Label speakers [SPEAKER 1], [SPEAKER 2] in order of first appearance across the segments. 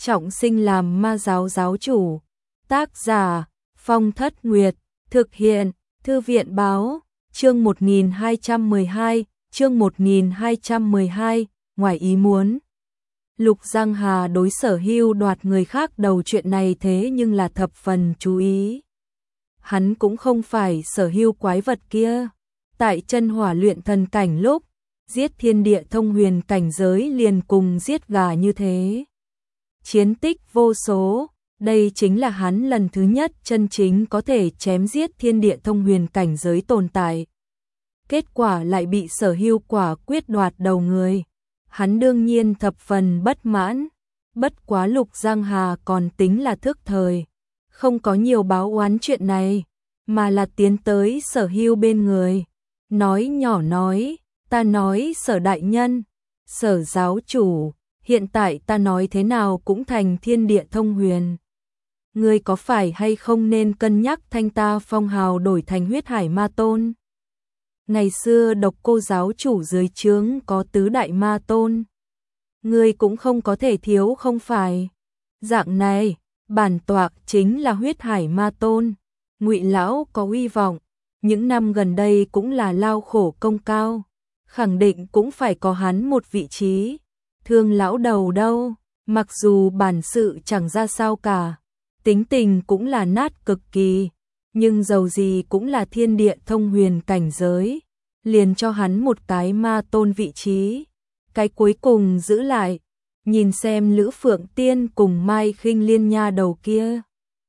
[SPEAKER 1] trọng sinh làm ma giáo giáo chủ. Tác giả Phong Thất Nguyệt, thực hiện Thư viện báo, chương 1212, ngoài ý muốn. Lục Giang Hà đối Sở Hưu đoạt người khác đầu chuyện này thế nhưng là thập phần chú ý. Hắn cũng không phải Sở Hưu quái vật kia. Tại chân hỏa luyện thần cảnh lúc, giết thiên địa thông huyền cảnh giới liền cùng giết gà như thế. Chiến tích vô số, đây chính là hắn lần thứ nhất chân chính có thể chém giết thiên địa thông huyền cảnh giới tồn tại. Kết quả lại bị Sở Hưu quả quyết đoạt đầu người. Hắn đương nhiên thập phần bất mãn, bất quá Lục Giang Hà còn tính là thức thời, không có nhiều báo oán chuyện này, mà là tiến tới Sở Hưu bên người, nói nhỏ nói, ta nói Sở đại nhân, Sở giáo chủ, hiện tại ta nói thế nào cũng thành thiên địa thông huyền. Ngươi có phải hay không nên cân nhắc thanh ta phong hào đổi thành huyết hải ma tôn? Ngày xưa Độc Cô giáo chủ dưới trướng có tứ đại ma tôn. Ngươi cũng không có thể thiếu không phải. Dạng này, bản tọa chính là huyết hải ma tôn. Ngụy lão có uy vọng, những năm gần đây cũng là lao khổ công cao, khẳng định cũng phải có hắn một vị trí. Thương lão đầu đâu, mặc dù bản sự chẳng ra sao cả, tính tình cũng là nát cực kỳ, nhưng dầu gì cũng là thiên địa thông huyền cảnh giới, liền cho hắn một cái ma tôn vị trí. Cái cuối cùng giữ lại, nhìn xem Lữ Phượng Tiên cùng Mai Khinh Liên nha đầu kia.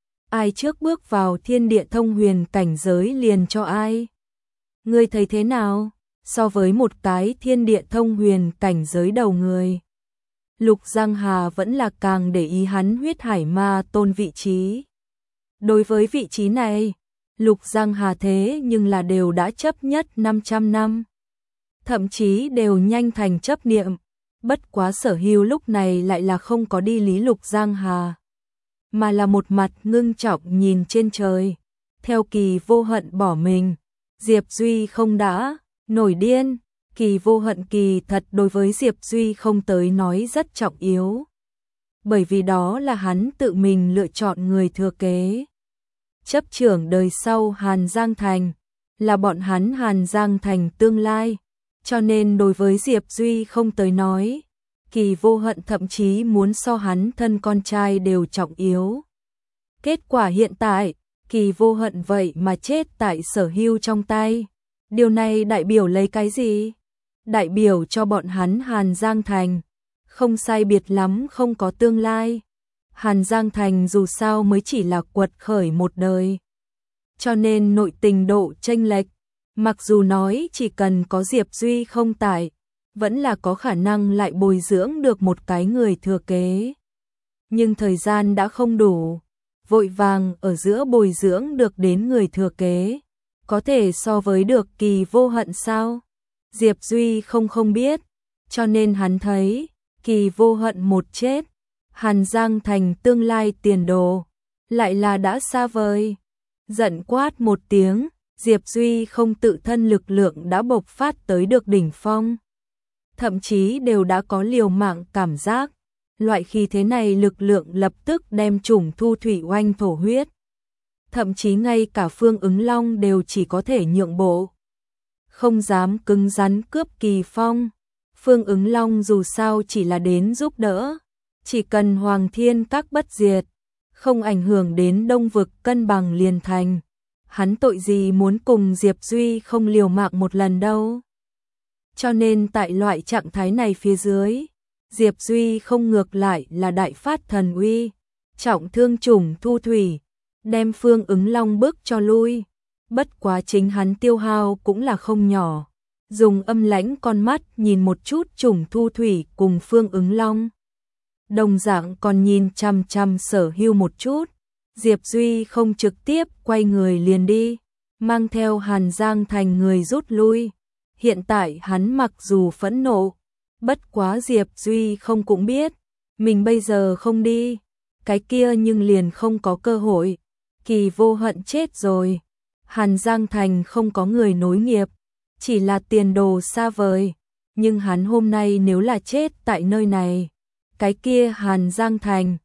[SPEAKER 1] Ai trước bước vào thiên địa thông huyền cảnh giới liền cho ai. Ngươi thấy thế nào, so với một cái thiên địa thông huyền cảnh giới đầu người? Lục Giang Hà vẫn là càng để ý hắn huyết hải ma tôn vị trí. Đối với vị trí này, Lục Giang Hà thế nhưng là đều đã chấp nhất 500 năm. Thậm chí đều nhanh thành chấp niệm. Bất quá Sở Hưu lúc này lại là không có đi lý Lục Giang Hà, mà là một mặt ngưng trọng nhìn trên trời. Theo Kỳ Vô Hận bỏ mình, Diệp Duy không đã nổi điên. Kỳ Vô Hận kỳ thật đối với Diệp Duy không tới nói rất trọng yếu, bởi vì đó là hắn tự mình lựa chọn người thừa kế. Chấp trưởng đời sau Hàn Giang Thành, là bọn hắn Hàn Giang Thành tương lai, cho nên đối với Diệp Duy không tới nói, Kỳ Vô Hận thậm chí muốn so hắn thân con trai đều trọng yếu. Kết quả hiện tại, Kỳ Vô Hận vậy mà chết tại Sở Hưu trong tay. Điều này đại biểu lấy cái gì? Đại biểu cho bọn hắn Hàn Giang Thành không sai biệt lắm không có tương lai. Hàn Giang Thành dù sao mới chỉ là quật khởi một đời, cho nên nội tình độ chênh lệch, mặc dù nói chỉ cần có Diệp Duy không tại, vẫn là có khả năng lại bồi dưỡng được một cái người thừa kế. Nhưng thời gian đã không đủ, vội vàng ở giữa bồi dưỡng được đến người thừa kế, có thể so với được Kỳ Vô Hận sao? Diệp Duy không biết, cho nên hắn thấy, Kỳ Vô Hận một chết, Hàn Giang Thành tương lai tiền đồ, lại là đã xa vời. Giận quát một tiếng, Diệp Duy không tự thân lực lượng đã bộc phát tới được đỉnh phong. Thậm chí đều đã có liều mạng cảm giác, loại khí thế này lực lượng lập tức đem chủng Thu Thủy Oanh thổ huyết. Thậm chí ngay cả Phương Ứng Long đều chỉ có thể nhượng bộ, không dám cứng rắn cướp kỳ phong. Phương Ứng Long dù sao chỉ là đến giúp đỡ, chỉ cần Hoàng Thiên Các bất diệt, không ảnh hưởng đến Đông Vực cân bằng liền thành. Hắn tội gì muốn cùng Diệp Duy không liều mạng một lần đâu. Cho nên tại loại trạng thái này phía dưới, Diệp Duy không ngược lại là đại phát thần uy, trọng thương chủng Thu Thủy, đem Phương Ứng Long bước cho lui. Bất quá chính hắn tiêu hao cũng là không nhỏ, dùng âm lãnh con mắt nhìn một chút chủng Thu Thủy cùng Phương Ứng Long. Đồng dạng còn nhìn chăm chăm Sở Hưu một chút. Diệp Duy không trực tiếp quay người liền đi, mang theo Hàn Giang Thành người rút lui. Hiện tại hắn mặc dù phẫn nộ, bất quá Diệp Duy không cũng biết, mình bây giờ không đi, cái kia nhưng liền không có cơ hội. Kỳ Vô Hận chết rồi, Hàn Giang Thành không có người nối nghiệp, chỉ là tiền đồ xa vời. Nhưng hắn hôm nay nếu là chết tại nơi này, cái kia Hàn Giang Thành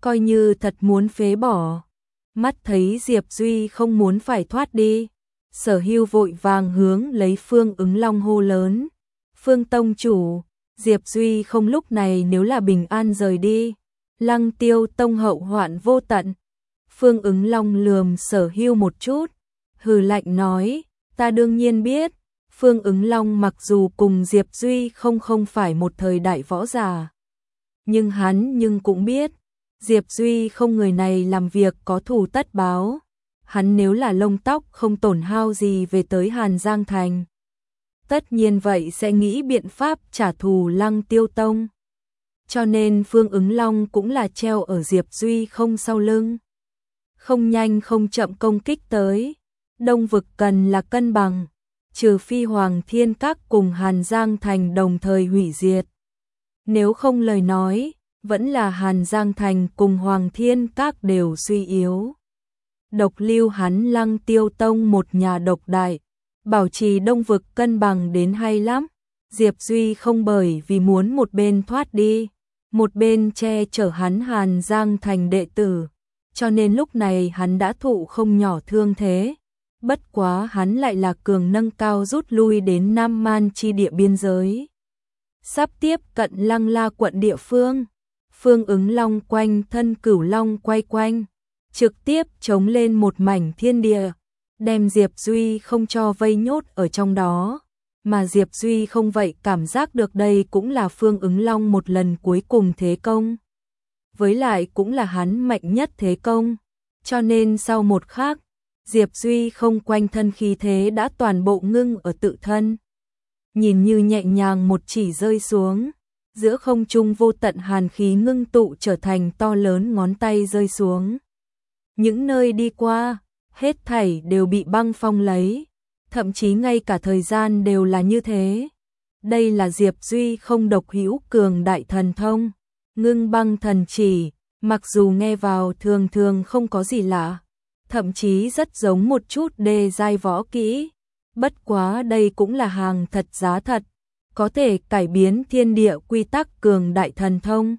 [SPEAKER 1] coi như thật muốn phế bỏ. Mắt thấy Diệp Duy không muốn phải thoát đi, Sở Hưu vội vàng hướng lấy Phương Ứng Long hô lớn. Phương tông chủ, Diệp Duy không lúc này nếu là bình an rời đi, Lăng Tiêu tông hậu hoạn vô tận. Phương Ứng Long lườm Sở Hưu một chút, hừ lạnh nói, ta đương nhiên biết. Phương Ứng Long mặc dù cùng Diệp Duy không phải một thời đại võ giả, nhưng hắn cũng biết, Diệp Duy không người này làm việc có thù tất báo. Hắn nếu là lông tóc không tổn hao gì về tới Hàn Giang Thành, tất nhiên vậy sẽ nghĩ biện pháp trả thù Lăng Tiêu Tông. Cho nên Phương Ứng Long cũng là treo ở Diệp Duy không sau lưng, không nhanh không chậm công kích tới. Đông vực cần là cân bằng, trừ phi Hoàng Thiên Các cùng Hàn Giang Thành đồng thời hủy diệt. Nếu không lời nói, vẫn là Hàn Giang Thành cùng Hoàng Thiên Các đều suy yếu. Độc lưu hắn Lăng Tiêu Tông một nhà độc đại, bảo trì đông vực cân bằng đến hay lắm. Diệp Duy không bởi vì muốn một bên thoát đi, một bên che chở hắn Hàn Giang Thành đệ tử, cho nên lúc này hắn đã thụ không nhỏ thương thế. Bất quá hắn lại là cường nâng cao rút lui đến Nam Man chi địa biên giới, sắp tiếp cận Lăng La quận địa phương. Phương Ứng Long quanh thân Cửu Long quay quanh, trực tiếp chống lên một mảnh thiên địa, đem Diệp Duy không cho vây nhốt ở trong đó. Mà Diệp Duy không vậy cảm giác được đây cũng là Phương Ứng Long một lần cuối cùng thế công, với lại cũng là hắn mạnh nhất thế công, cho nên sau một khắc, Diệp Duy không quanh thân khí thế đã toàn bộ ngưng ở tự thân. Nhìn như nhẹ nhàng một chỉ rơi xuống, giữa không trung vô tận hàn khí ngưng tụ trở thành to lớn ngón tay rơi xuống. Những nơi đi qua, hết thảy đều bị băng phong lấy, thậm chí ngay cả thời gian đều là như thế. Đây là Diệp Duy không độc hữu cường đại thần thông, ngưng băng thần chỉ, mặc dù nghe vào thường thường không có gì lạ, thậm chí rất giống một chút đê giai võ kỹ. Bất quá đây cũng là hàng thật giá thật, có thể cải biến thiên địa quy tắc cường đại thần thông.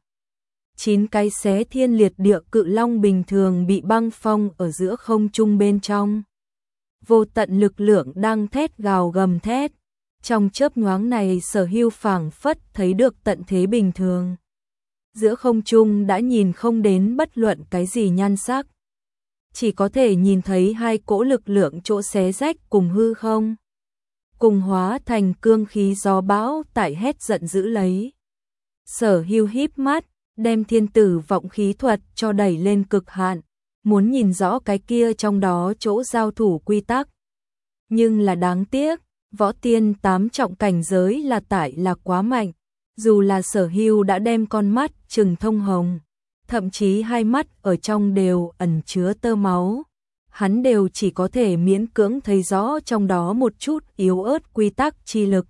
[SPEAKER 1] 9 cái xé thiên liệt địa cự long bình thường bị băng phong ở giữa không trung bên trong. Vô tận lực lượng đang thét gào gầm thét. Trong chớp nhoáng này Sở Hưu phảng phất thấy được tận thế bình thường. Giữa không trung đã nhìn không đến bất luận cái gì nhan sắc. Chỉ có thể nhìn thấy hai cỗ lực lượng chỗ xé rách cùng hư không, cùng hóa thành cương khí gió bão tại hét giận dữ lấy. Sở Hưu híp mắt, đem thiên tử vọng khí thuật cho đẩy lên cực hạn, muốn nhìn rõ cái kia trong đó chỗ giao thủ quy tắc. Nhưng là đáng tiếc, võ tiên 8 trọng cảnh giới là quá mạnh, dù là Sở Hưu đã đem con mắt trừng thông hồng, thậm chí hai mắt ở trong đều ẩn chứa tơ máu, hắn đều chỉ có thể miễn cưỡng thấy rõ trong đó một chút yếu ớt quy tắc chi lực.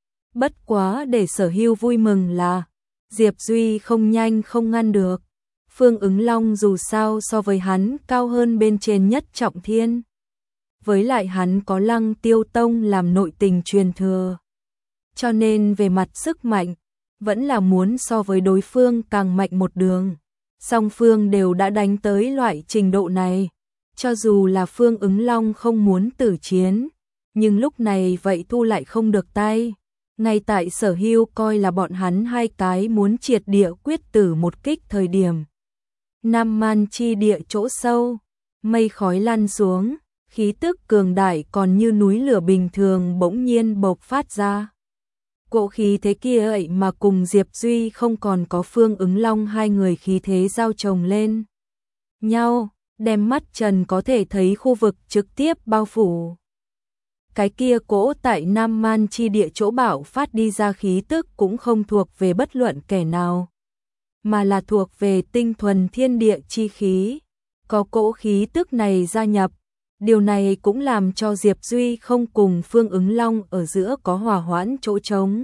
[SPEAKER 1] Bất quá để Sở Hưu vui mừng là Diệp Duy không nhanh không ngăn được. Phương Ứng Long dù sao so với hắn cao hơn bên trên nhất trọng thiên. Với lại hắn có Lăng Tiêu Tông làm nội tình truyền thừa. Cho nên về mặt sức mạnh, vẫn là muốn so với đối phương càng mạnh một đường. Song phương đều đã đánh tới loại trình độ này. Cho dù là Phương Ứng Long không muốn tử chiến, nhưng lúc này vậy thu lại không được tay. Ngay tại Sở Hưu coi là bọn hắn hai cái muốn triệt địa quyết tử một kích thời điểm. Nam Man chi địa chỗ sâu, mây khói lan xuống, khí tức cường đại còn như núi lửa bình thường bỗng nhiên bộc phát ra. Cỗ khí thế kia ấy mà cùng Diệp Duy không còn có Phương Ứng Long hai người khí thế giao chồng lên nhau, đem mắt trần có thể thấy khu vực trực tiếp bao phủ. Cái kia cỗ tại Nam Man chi địa chỗ bạo phát đi ra khí tức cũng không thuộc về bất luận kẻ nào, mà là thuộc về tinh thuần thiên địa chi khí. Có cỗ khí tức này gia nhập, điều này cũng làm cho Diệp Duy không cùng Phương Ứng Long ở giữa có hòa hoãn chỗ trống.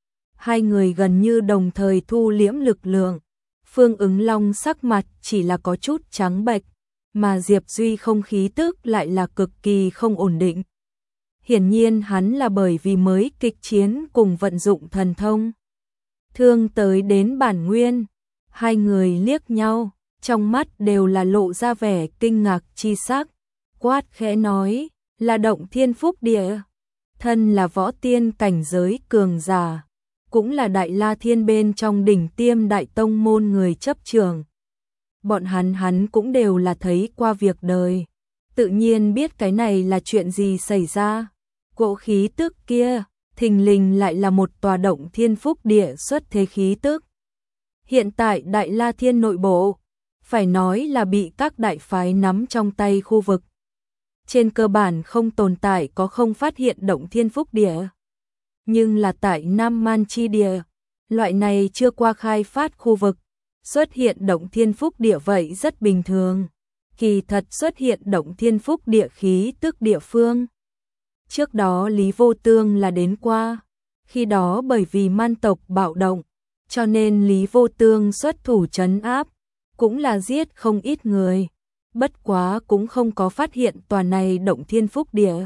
[SPEAKER 1] Hai người gần như đồng thời thu liễm lực lượng. Phương Ứng Long sắc mặt chỉ là có chút trắng bệch, mà Diệp Duy không khí tức lại là cực kỳ không ổn định. Hiển nhiên hắn là bởi vì mới kịch chiến cùng vận dụng thần thông thương tới đến bản nguyên. Hai người liếc nhau, trong mắt đều là lộ ra vẻ kinh ngạc chi sắc, quát khẽ nói, là Động Thiên Phúc Địa, thân là võ tiên cảnh giới cường giả, cũng là Đại La Thiên bên trong đỉnh tiêm đại tông môn người chấp trường. Bọn hắn cũng đều là thấy qua việc đời, tự nhiên biết cái này là chuyện gì xảy ra. Cỗ khí tức kia, thình lình lại là một tòa Động Thiên Phúc Địa xuất thế khí tức. Hiện tại Đại La Thiên nội bộ, phải nói là bị các đại phái nắm trong tay khu vực. Trên cơ bản không tồn tại có không phát hiện Động Thiên Phúc Địa. Nhưng là tại Nam Man Chi Địa, loại này chưa qua khai phát khu vực, xuất hiện Động Thiên Phúc Địa vậy rất bình thường. Kỳ thật xuất hiện Động Thiên Phúc Địa khí tức địa phương. Trước đó Lý Vô Tương là đến qua, khi đó bởi vì man tộc bạo động, cho nên Lý Vô Tương xuất thủ trấn áp, cũng là giết không ít người, bất quá cũng không có phát hiện tòa này Động Thiên Phúc Địa.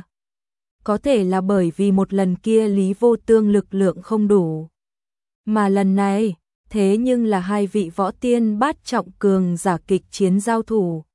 [SPEAKER 1] Có thể là bởi vì một lần kia Lý Vô Tương lực lượng không đủ, mà lần này, thế nhưng là hai vị võ tiên bát trọng cường giả kịch chiến giao thủ.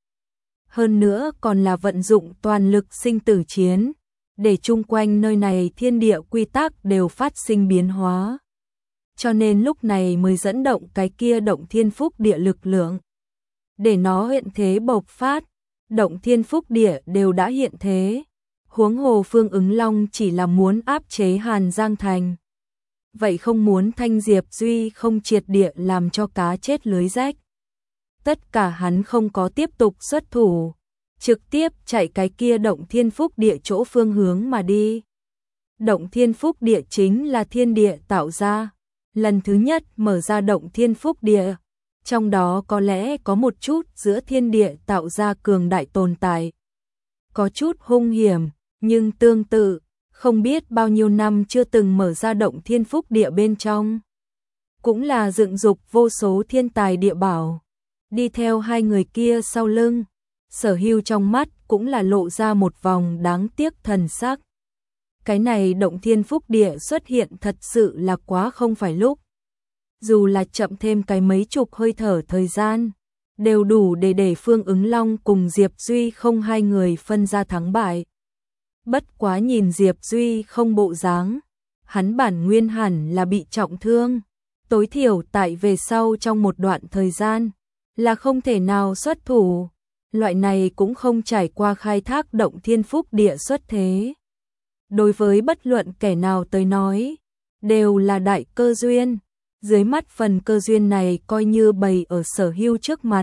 [SPEAKER 1] Hơn nữa còn là vận dụng toàn lực sinh tử chiến, để chung quanh nơi này thiên địa quy tắc đều phát sinh biến hóa. Cho nên lúc này mới dẫn động cái kia Động Thiên Phúc Địa lực lượng. Để nó hiện thế bộc phát, Động Thiên Phúc Địa đều đã hiện thế. Huống hồ Phương Ứng Long chỉ là muốn áp chế Hàn Giang Thành. Vậy không muốn Thanh Diệp Duy không triệt địa làm cho cá chết lưới rách. Tất cả hắn không có tiếp tục xuất thủ, trực tiếp chạy cái kia Động Thiên Phúc Địa chỗ phương hướng mà đi. Động Thiên Phúc Địa chính là thiên địa tạo ra, lần thứ nhất mở ra Động Thiên Phúc Địa, trong đó có lẽ có một chút giữa thiên địa tạo ra cường đại tồn tại. Có chút hung hiểm, nhưng tương tự, không biết bao nhiêu năm chưa từng mở ra Động Thiên Phúc Địa bên trong. Cũng là dựng dục vô số thiên tài địa bảo, đi theo hai người kia sau lưng. Sở Hưu trong mắt cũng là lộ ra một vòng đáng tiếc thần sắc. Cái này Động Thiên Phúc Địa xuất hiện thật sự là quá không phải lúc. Dù là chậm thêm cái mấy chục hơi thở thời gian, đều đủ để Phương Ứng Long cùng Diệp Duy không hai người phân ra thắng bại. Bất quá nhìn Diệp Duy không bộ dáng, hắn bản nguyên hẳn là bị trọng thương, tối thiểu tại về sau trong một đoạn thời gian, là không thể nào xuất thủ. Loại này cũng không trải qua khai thác Động Thiên Phúc Địa xuất thế. Đối với bất luận kẻ nào tới nói, đều là đại cơ duyên. Dưới mắt phần cơ duyên này coi như bày ở Sở Hưu trước mặt.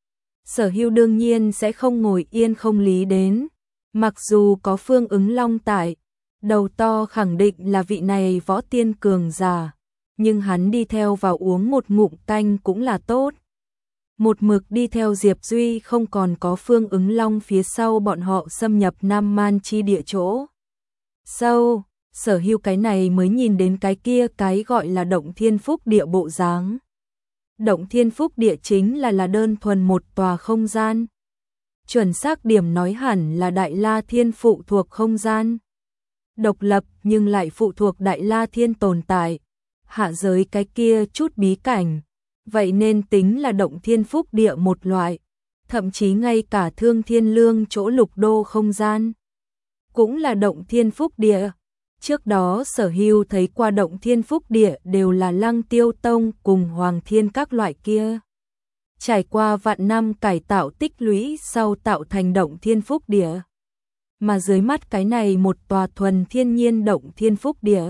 [SPEAKER 1] Sở Hưu đương nhiên sẽ không ngồi yên không lý đến. Mặc dù có Phương Ứng Long tại, đầu to khẳng định là vị này võ tiên cường giả, nhưng hắn đi theo vào uống một ngụm canh cũng là tốt. Một mực đi theo Diệp Duy không còn có Phương Ứng Long phía sau bọn họ xâm nhập Nam Man Chi Địa chỗ sâu, Sở Hưu cái này mới nhìn đến cái kia cái gọi là Động Thiên Phúc Địa bộ dáng. Động Thiên Phúc Địa chính là đơn thuần một tòa không gian. Chuẩn xác điểm nói hẳn là Đại La Thiên phụ thuộc không gian. Độc lập nhưng lại phụ thuộc Đại La Thiên tồn tại. Hạ giới cái kia chút bí cảnh. Vậy nên tính là Động Thiên Phúc Địa một loại. Thậm chí ngay cả Thương Thiên Lương chỗ lục đô không gian cũng là Động Thiên Phúc Địa. Trước đó Sở Hưu thấy qua Động Thiên Phúc Địa đều là Lăng Tiêu Tông cùng Hoàng Thiên các loại kia. Trải qua vạn năm cải tạo tích lũy sau tạo thành Động Thiên Phúc Địa. Mà dưới mắt cái này một tòa thuần thiên nhiên Động Thiên Phúc Địa.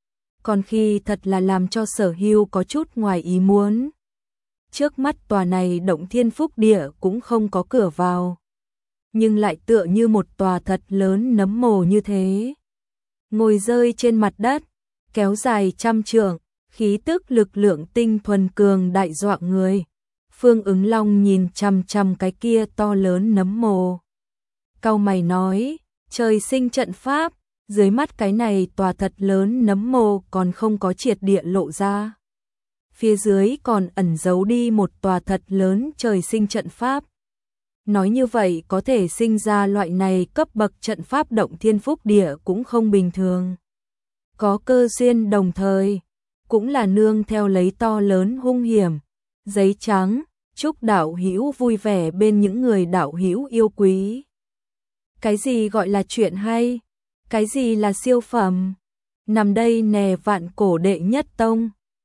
[SPEAKER 1] Còn khi thật là làm cho Sở Hưu có chút ngoài ý muốn. Trước mắt tòa này Động Thiên Phúc Địa cũng không có cửa vào. Nhưng lại tựa như một tòa thật lớn nấm mồ như thế. Ngồi rơi trên mặt đất, kéo dài trăm trượng, khí tức lực lượng tinh thuần cường đại dọa người. Phương Ứng Long nhìn chằm chằm cái kia to lớn nấm mồ. Cau mày nói, trời sinh trận pháp, dưới mắt cái này tòa thật lớn nấm mồ còn không có triệt địa lộ ra. Phía dưới còn ẩn giấu đi một tòa thật lớn trời sinh trận pháp. Nói như vậy có thể sinh ra loại này cấp bậc trận pháp Động Thiên Phúc Địa cũng không bình thường. Có cơ duyên đồng thời, cũng là nương theo lấy to lớn hung hiểm, giấy trắng, Chúc đạo hữu vui vẻ bên những người đạo hữu yêu quý. Cái gì gọi là chuyện hay? Cái gì là siêu phẩm? Nằm đây nè vạn cổ đệ nhất tông.